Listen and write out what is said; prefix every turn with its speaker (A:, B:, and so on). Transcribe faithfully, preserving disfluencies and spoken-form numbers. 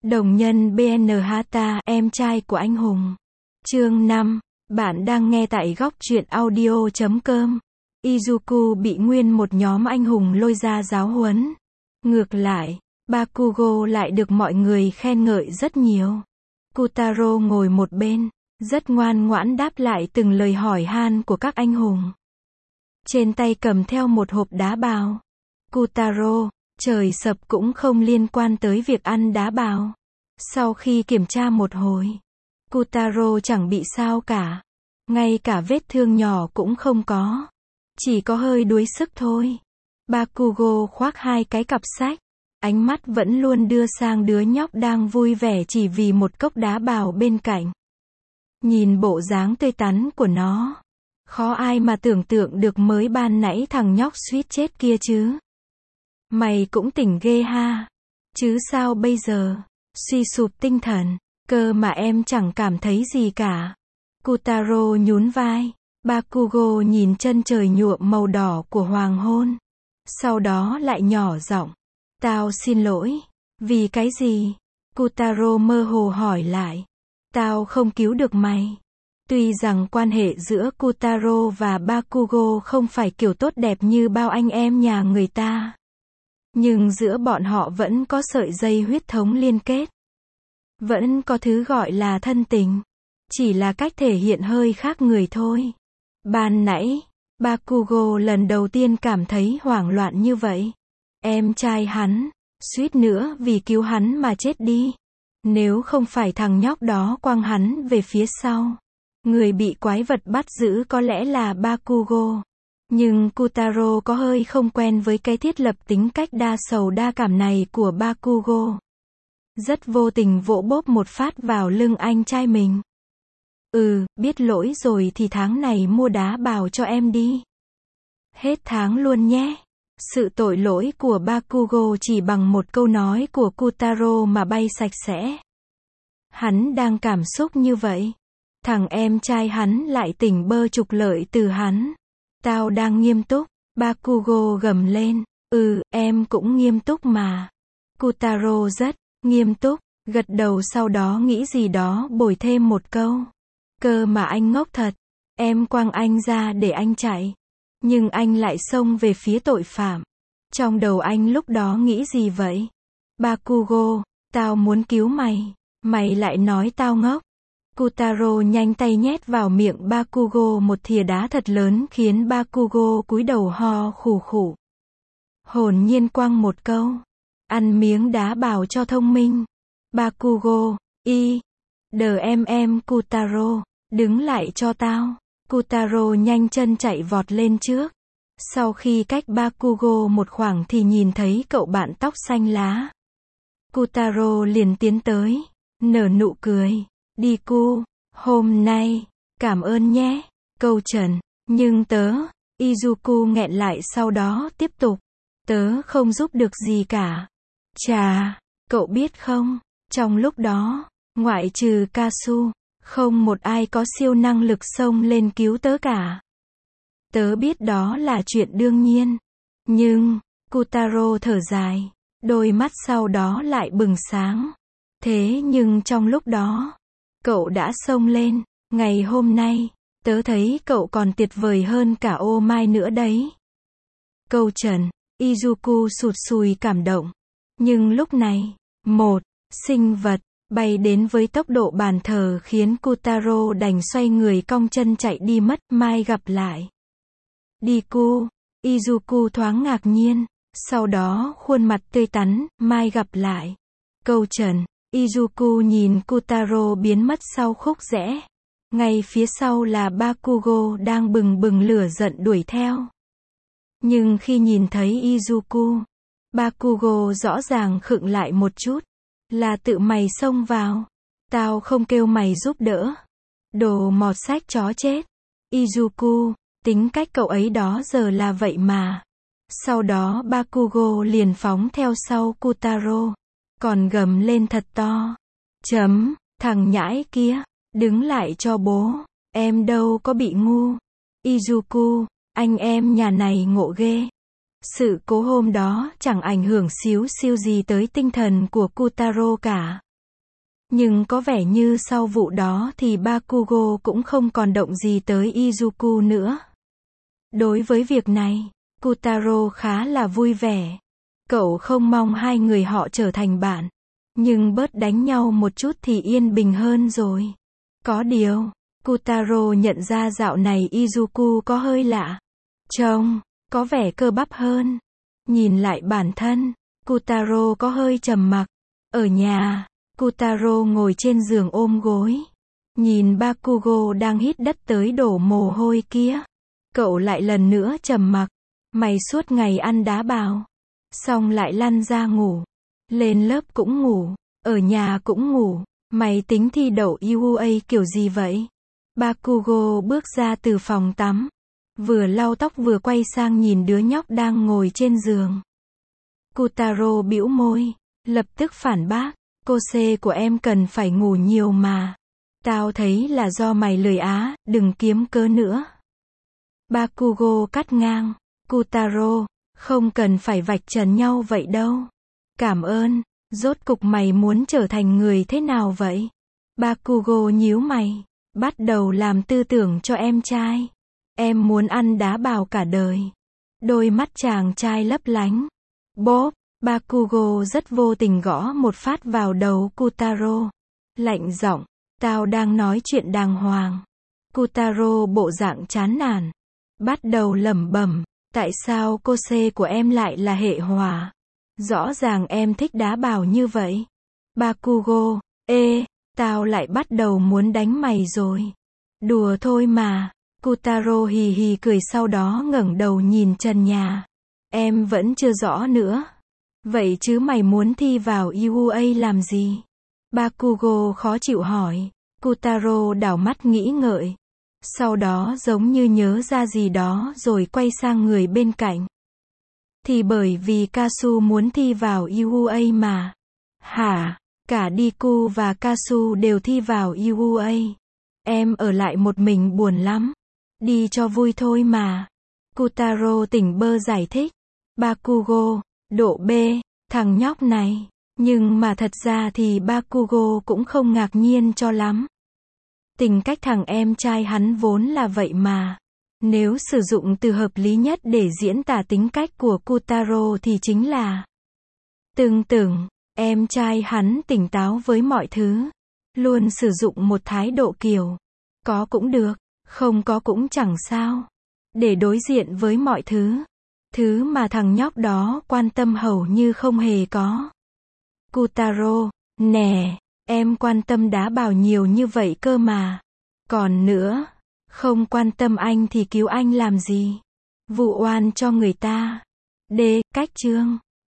A: Đồng nhân bê en Hata, em trai của anh hùng. Chương năm. Bạn đang nghe tại góc truyện audio chấm com. Izuku bị nguyên một nhóm anh hùng lôi ra giáo huấn. Ngược lại, Bakugo lại được mọi người khen ngợi rất nhiều. Kotaro ngồi một bên, rất ngoan ngoãn đáp lại từng lời hỏi han của các anh hùng. Trên tay cầm theo một hộp đá bào. Kotaro, trời sập cũng không liên quan tới việc ăn đá bào. Sau khi kiểm tra một hồi, Kotaro chẳng bị sao cả. Ngay cả vết thương nhỏ cũng không có. Chỉ có hơi đuối sức thôi. Bakugo khoác hai cái cặp sách. Ánh mắt vẫn luôn đưa sang đứa nhóc đang vui vẻ chỉ vì một cốc đá bào bên cạnh. Nhìn bộ dáng tươi tắn của nó, khó ai mà tưởng tượng được mới ban nãy thằng nhóc suýt chết kia chứ. Mày cũng tỉnh ghê ha. Chứ sao bây giờ? Suy sụp tinh thần. Cơ mà em chẳng cảm thấy gì cả. Kotaro nhún vai. Bakugo nhìn chân trời nhuộm màu đỏ của hoàng hôn. Sau đó lại nhỏ giọng. Tao xin lỗi. Vì cái gì? Kotaro mơ hồ hỏi lại. Tao không cứu được mày. Tuy rằng quan hệ giữa Kotaro và Bakugo không phải kiểu tốt đẹp như bao anh em nhà người ta. Nhưng giữa bọn họ vẫn có sợi dây huyết thống liên kết. Vẫn có thứ gọi là thân tình. Chỉ là cách thể hiện hơi khác người thôi. Ban nãy, Bakugo lần đầu tiên cảm thấy hoảng loạn như vậy. Em trai hắn, suýt nữa vì cứu hắn mà chết đi. Nếu không phải thằng nhóc đó quăng hắn về phía sau, người bị quái vật bắt giữ có lẽ là Bakugo. Nhưng Kotaro có hơi không quen với cái thiết lập tính cách đa sầu đa cảm này của Bakugo. Rất vô tình vỗ bốp một phát vào lưng anh trai mình. Ừ, biết lỗi rồi thì tháng này mua đá bào cho em đi. Hết tháng luôn nhé. Sự tội lỗi của Bakugo chỉ bằng một câu nói của Kotaro mà bay sạch sẽ. Hắn đang cảm xúc như vậy. Thằng em trai hắn lại tỉnh bơ trục lợi từ hắn. Tao đang nghiêm túc. Bakugo gầm lên. Ừ, em cũng nghiêm túc mà. Kotaro rất nghiêm túc, gật đầu sau đó nghĩ gì đó bồi thêm một câu. Cơ mà anh ngốc thật. Em quăng anh ra để anh chạy. Nhưng anh lại xông về phía tội phạm. Trong đầu anh lúc đó nghĩ gì vậy? Bakugo, tao muốn cứu mày. Mày lại nói tao ngốc. Kotaro nhanh tay nhét vào miệng Bakugo một thìa đá thật lớn khiến Bakugo cúi đầu ho khủ khủ. Hồn nhiên quăng một câu. Ăn miếng đá bào cho thông minh. Bakugo, y. Đờ em em Kotaro, đứng lại cho tao. Kotaro nhanh chân chạy vọt lên trước. Sau khi cách Bakugo một khoảng thì nhìn thấy cậu bạn tóc xanh lá. Kotaro liền tiến tới, nở nụ cười. Đi cu, hôm nay, cảm ơn nhé, câu trần. Nhưng tớ, Izuku nghẹn lại sau đó tiếp tục. Tớ không giúp được gì cả. Chà, cậu biết không, trong lúc đó, ngoại trừ Kasu, không một ai có siêu năng lực xông lên cứu tớ cả. Tớ biết đó là chuyện đương nhiên. Nhưng, Kotaro thở dài, đôi mắt sau đó lại bừng sáng. Thế nhưng trong lúc đó, cậu đã xông lên. Ngày hôm nay, tớ thấy cậu còn tuyệt vời hơn cả ô mai nữa đấy. Câu trần, Izuku sụt sùi cảm động. Nhưng lúc này, một sinh vật bay đến với tốc độ bàn thờ khiến Kotaro đành xoay người cong chân chạy đi mất. Mai gặp lại. Đi cu, Izuku thoáng ngạc nhiên, sau đó khuôn mặt tươi tắn. Mai gặp lại. Câu trần, Izuku nhìn Kotaro biến mất sau khúc rẽ. Ngay phía sau là Bakugo đang bừng bừng lửa giận đuổi theo. Nhưng khi nhìn thấy Izuku, Bakugo rõ ràng khựng lại một chút. Là tự mày xông vào. Tao không kêu mày giúp đỡ. Đồ mọt sách chó chết. Izuku, tính cách cậu ấy đó giờ là vậy mà. Sau đó Bakugo liền phóng theo sau Kotaro. Còn gầm lên thật to. Chấm, thằng nhãi kia, đứng lại cho bố. Em đâu có bị ngu. Izuku, anh em nhà này ngộ ghê. Sự cố hôm đó chẳng ảnh hưởng xíu xiu gì tới tinh thần của Kotaro cả. Nhưng có vẻ như sau vụ đó thì Bakugo cũng không còn động gì tới Izuku nữa. Đối với việc này, Kotaro khá là vui vẻ. Cậu không mong hai người họ trở thành bạn. Nhưng bớt đánh nhau một chút thì yên bình hơn rồi. Có điều, Kotaro nhận ra dạo này Izuku có hơi lạ. Trông, có vẻ cơ bắp hơn. Nhìn lại bản thân, Kotaro có hơi trầm mặc. Ở nhà, Kotaro ngồi trên giường ôm gối. Nhìn Bakugo đang hít đất tới đổ mồ hôi kia. Cậu lại lần nữa trầm mặc. Mày suốt ngày ăn đá bào. Xong lại lăn ra ngủ. Lên lớp cũng ngủ. Ở nhà cũng ngủ. Mày tính thi đậu u a kiểu gì vậy? Bakugo bước ra từ phòng tắm. Vừa lau tóc vừa quay sang nhìn đứa nhóc đang ngồi trên giường. Kotaro bĩu môi. Lập tức phản bác. Cô C của em cần phải ngủ nhiều mà. Tao thấy là do mày lười á, đừng kiếm cớ nữa. Bakugo cắt ngang. Kotaro, không cần phải vạch trần nhau vậy đâu. Cảm ơn. Rốt cục mày muốn trở thành người thế nào vậy? Bakugo nhíu mày. Bắt đầu làm tư tưởng cho em trai. Em muốn ăn đá bào cả đời. Đôi mắt chàng trai lấp lánh. Bốp. Bakugo rất vô tình gõ một phát vào đầu Kotaro. Lạnh giọng. Tao đang nói chuyện đàng hoàng. Kotaro bộ dạng chán nản. Bắt đầu lẩm bẩm. Tại sao cô C của em lại là hệ hỏa? Rõ ràng em thích đá bào như vậy. Bakugo. Ê, tao lại bắt đầu muốn đánh mày rồi. Đùa thôi mà. Kotaro hì hì cười sau đó ngẩng đầu nhìn trần nhà. Em vẫn chưa rõ nữa. Vậy chứ mày muốn thi vào u a làm gì? Bakugo khó chịu hỏi. Kotaro đảo mắt nghĩ ngợi. Sau đó giống như nhớ ra gì đó rồi quay sang người bên cạnh. Thì bởi vì Kasu muốn thi vào u a mà. Hả? Cả Deku và Kasu đều thi vào u a. Em ở lại một mình buồn lắm. Đi cho vui thôi mà. Kotaro tỉnh bơ giải thích. Bakugo, độ B, thằng nhóc này. Nhưng mà thật ra thì Bakugo cũng không ngạc nhiên cho lắm. Tính cách thằng em trai hắn vốn là vậy mà. Nếu sử dụng từ hợp lý nhất để diễn tả tính cách của Kotaro thì chính là tương tưởng, em trai hắn tỉnh táo với mọi thứ. Luôn sử dụng một thái độ kiểu có cũng được, không có cũng chẳng sao. Để đối diện với mọi thứ. Thứ mà thằng nhóc đó quan tâm hầu như không hề có. Kotaro, nè, em quan tâm đá bào nhiều như vậy cơ mà. Còn nữa, không quan tâm anh thì cứu anh làm gì? Vụ oan cho người ta. D. Cách chương